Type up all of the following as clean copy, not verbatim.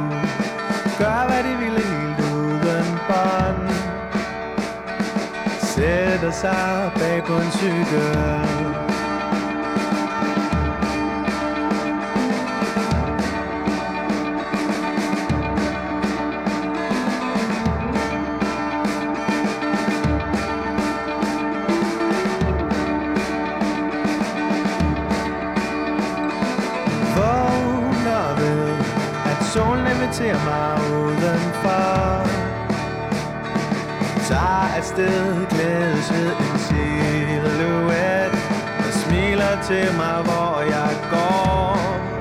Gør hvad de ville helt uden bånd. Sætter sig bag på en cykel. Solen inviterer mig udenfor. Tager afsted, glædes ved en silhuet, og smiler til mig, hvor jeg går.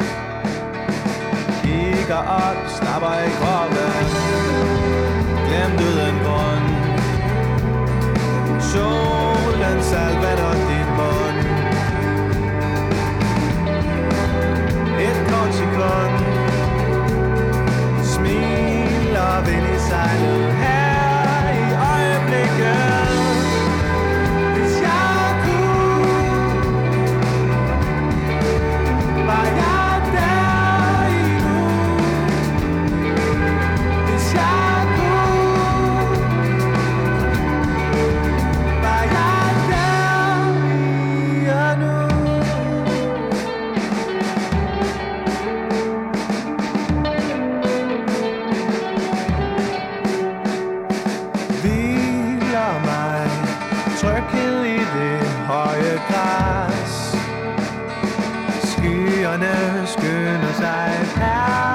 Kigger op, slapper i kroppen, glemt uden grund. Solen salvander din mund. Et kort sekund, smiler vind i sejlet her i øjeblikket. Hvis jeg kunne, var jeg der endnu. Hvis jeg kunne, var jeg der endnu. Tryghed i det høje græs. Skyerne skynder sig her.